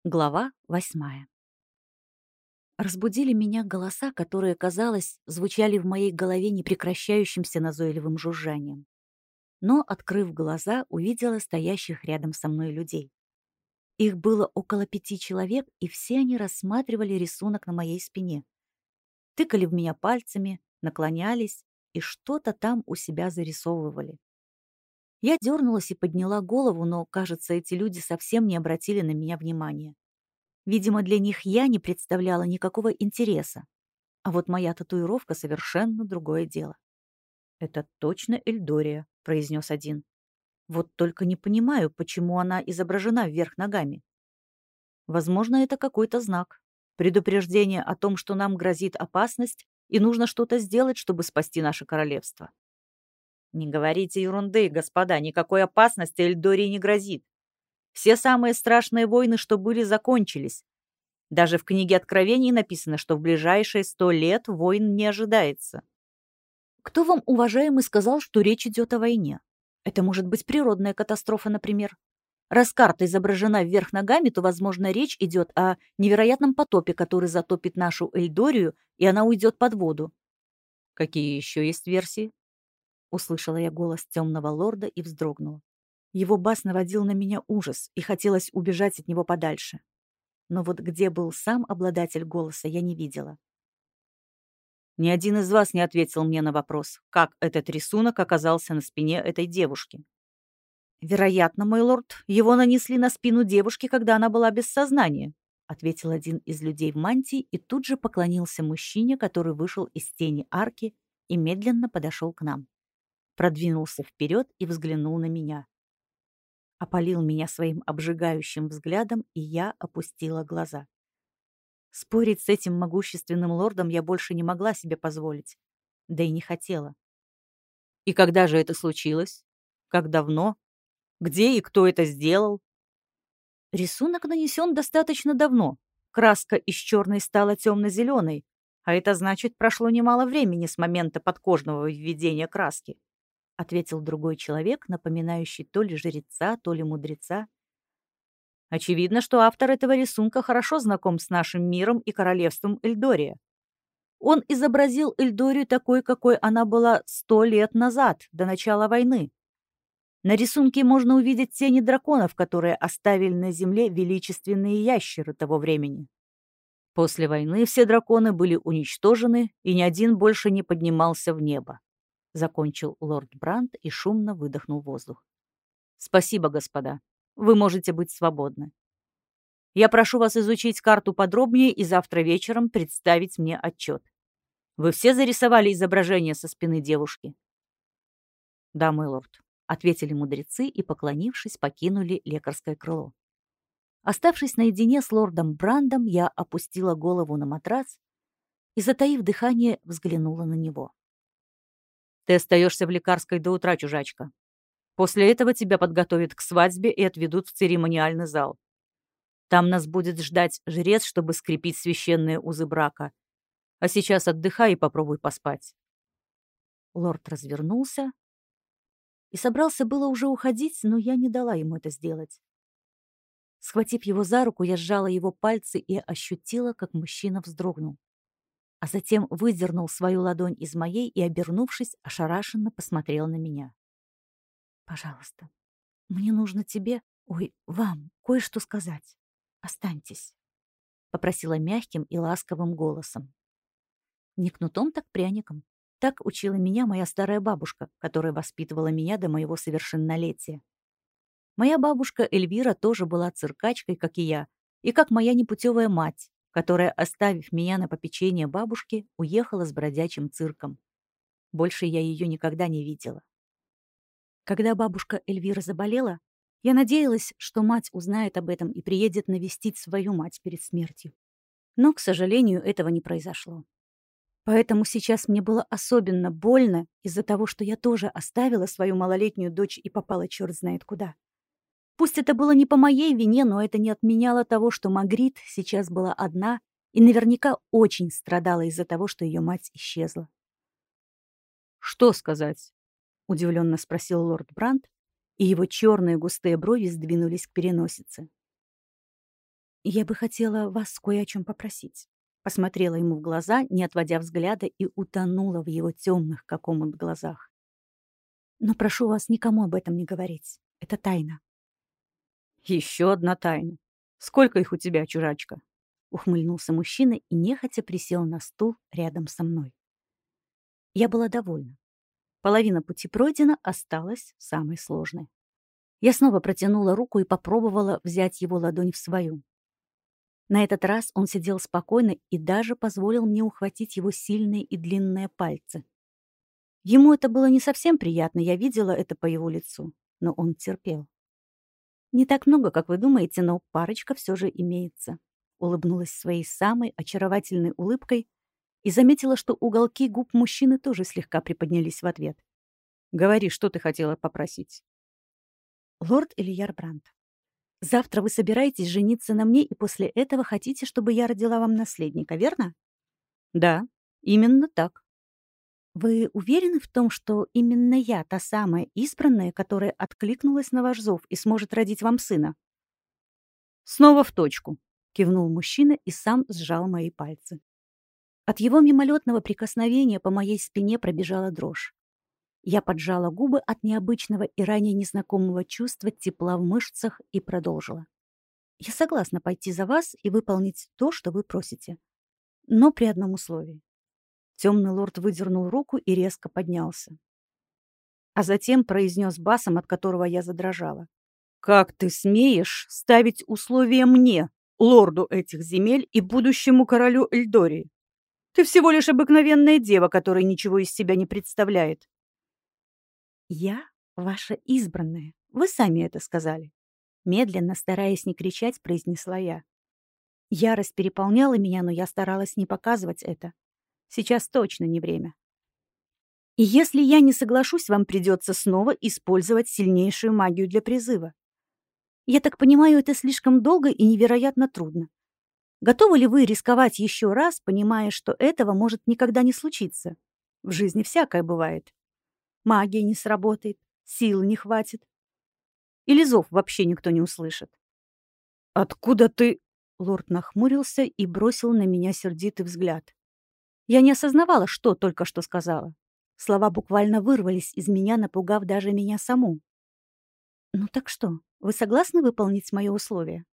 Глава 8. Разбудили меня голоса, которые, казалось, звучали в моей голове непрекращающимся назойливым жужжанием. Но, открыв глаза, увидела стоящих рядом со мной людей. Их было около 5 человек, и все они рассматривали рисунок на моей спине. Тыкали в меня пальцами, наклонялись и что-то там у себя зарисовывали. Я дернулась и подняла голову, но, кажется, эти люди совсем не обратили на меня внимания. Видимо, для них я не представляла никакого интереса. А вот моя татуировка — совершенно другое дело. «Это точно Эльдория», — произнес один. «Вот только не понимаю, почему она изображена вверх ногами. Возможно, это какой-то знак. Предупреждение о том, что нам грозит опасность, и нужно что-то сделать, чтобы спасти наше королевство». «Не говорите ерунды, господа, никакой опасности Эльдории не грозит. Все самые страшные войны, что были, закончились. Даже в книге Откровений написано, что в ближайшие 100 лет войн не ожидается. Кто вам, уважаемый, сказал, что речь идет о войне? Это может быть природная катастрофа, например. Раз карта изображена вверх ногами, то, возможно, речь идет о невероятном потопе, который затопит нашу Эльдорию, и она уйдет под воду. Какие еще есть версии? Услышала я голос темного лорда и вздрогнула. Его бас наводил на меня ужас, и хотелось убежать от него подальше. Но вот где был сам обладатель голоса, я не видела. Ни один из вас не ответил мне на вопрос, как этот рисунок оказался на спине этой девушки. «Вероятно, мой лорд, его нанесли на спину девушки, когда она была без сознания», ответил один из людей в мантии и тут же поклонился мужчине, который вышел из тени арки и медленно подошел к нам. Продвинулся вперед и взглянул на меня. Опалил меня своим обжигающим взглядом, и я опустила глаза. Спорить с этим могущественным лордом я больше не могла себе позволить. Да и не хотела. И когда же это случилось? Как давно? Где и кто это сделал? Рисунок нанесен достаточно давно. Краска из черной стала темно-зеленой, а это значит, прошло немало времени с момента подкожного введения краски, ответил другой человек, напоминающий то ли жреца, то ли мудреца. Очевидно, что автор этого рисунка хорошо знаком с нашим миром и королевством Эльдория. Он изобразил Эльдорию такой, какой она была 100 лет назад, до начала войны. На рисунке можно увидеть тени драконов, которые оставили на земле величественные ящеры того времени. После войны все драконы были уничтожены, и ни один больше не поднимался в небо. Закончил лорд Бранд и шумно выдохнул воздух. Спасибо, господа. Вы можете быть свободны. Я прошу вас изучить карту подробнее и завтра вечером представить мне отчет. Вы все зарисовали изображение со спины девушки? Да, мой лорд, ответили мудрецы и, поклонившись, покинули лекарское крыло. Оставшись наедине с лордом Брандом, я опустила голову на матрас и, затаив дыхание, взглянула на него. Ты остаешься в лекарской до утра, чужачка. После этого тебя подготовят к свадьбе и отведут в церемониальный зал. Там нас будет ждать жрец, чтобы скрепить священные узы брака. А сейчас отдыхай и попробуй поспать. Лорд развернулся и собрался было уже уходить, но я не дала ему это сделать. Схватив его за руку, я сжала его пальцы и ощутила, как мужчина вздрогнул. А затем выдернул свою ладонь из моей и, обернувшись, ошарашенно посмотрел на меня. «Пожалуйста, мне нужно тебе, вам кое-что сказать. Останьтесь», — попросила мягким и ласковым голосом. Не кнутом, так пряником. Так учила меня моя старая бабушка, которая воспитывала меня до моего совершеннолетия. Моя бабушка Эльвира тоже была циркачкой, как и я, и как моя непутевая мать, которая, оставив меня на попечение бабушки, уехала с бродячим цирком. Больше я ее никогда не видела. Когда бабушка Эльвира заболела, я надеялась, что мать узнает об этом и приедет навестить свою мать перед смертью. Но, к сожалению, этого не произошло. Поэтому сейчас мне было особенно больно из-за того, что я тоже оставила свою малолетнюю дочь и попала черт знает куда. Пусть это было не по моей вине, но это не отменяло того, что Магрит сейчас была одна и наверняка очень страдала из-за того, что ее мать исчезла. «Что сказать?» — удивленно спросил лорд Бранд, и его черные густые брови сдвинулись к переносице. «Я бы хотела вас кое о чем попросить». Посмотрела ему в глаза, не отводя взгляда, и утонула в его темных, как омут, глазах. «Но прошу вас никому об этом не говорить. Это тайна». Еще одна тайна. Сколько их у тебя, чужачка? Ухмыльнулся мужчина и нехотя присел на стул рядом со мной. Я была довольна. Половина пути пройдена, осталось самое сложное. Я снова протянула руку и попробовала взять его ладонь в свою. На этот раз он сидел спокойно и даже позволил мне ухватить его сильные и длинные пальцы. Ему это было не совсем приятно, я видела это по его лицу, но он терпел. «Не так много, как вы думаете, но парочка все же имеется», — улыбнулась своей самой очаровательной улыбкой и заметила, что уголки губ мужчины тоже слегка приподнялись в ответ. Говори, что ты хотела попросить. «Лорд Ильяр Брандт, завтра вы собираетесь жениться на мне и после этого хотите, чтобы я родила вам наследника, верно?» Да, именно так. «Вы уверены в том, что именно я та самая избранная, которая откликнулась на ваш зов и сможет родить вам сына?» Снова в точку. Кивнул мужчина и сам сжал мои пальцы. От его мимолетного прикосновения по моей спине пробежала дрожь. Я поджала губы от необычного и ранее незнакомого чувства тепла в мышцах и продолжила. «Я согласна пойти за вас и выполнить то, что вы просите. Но при одном условии». Темный лорд выдернул руку и резко поднялся. А затем произнес басом, от которого я задрожала. Как ты смеешь ставить условия мне, лорду этих земель и будущему королю Эльдории? Ты всего лишь обыкновенная дева, которая ничего из себя не представляет. «Я ваша избранная. Вы сами это сказали». Медленно, стараясь не кричать, произнесла я. Ярость переполняла меня, но я старалась не показывать это. Сейчас точно не время. И если я не соглашусь, вам придется снова использовать сильнейшую магию для призыва. Я так понимаю, это слишком долго и невероятно трудно. Готовы ли вы рисковать еще раз, понимая, что этого может никогда не случиться? В жизни всякое бывает. Магия не сработает, сил не хватит. Или зов вообще никто не услышит. Откуда ты... Лорд нахмурился и бросил на меня сердитый взгляд. Я не осознавала, что только что сказала. Слова буквально вырвались из меня, напугав даже меня саму. «Ну так что, вы согласны выполнить мое условие?»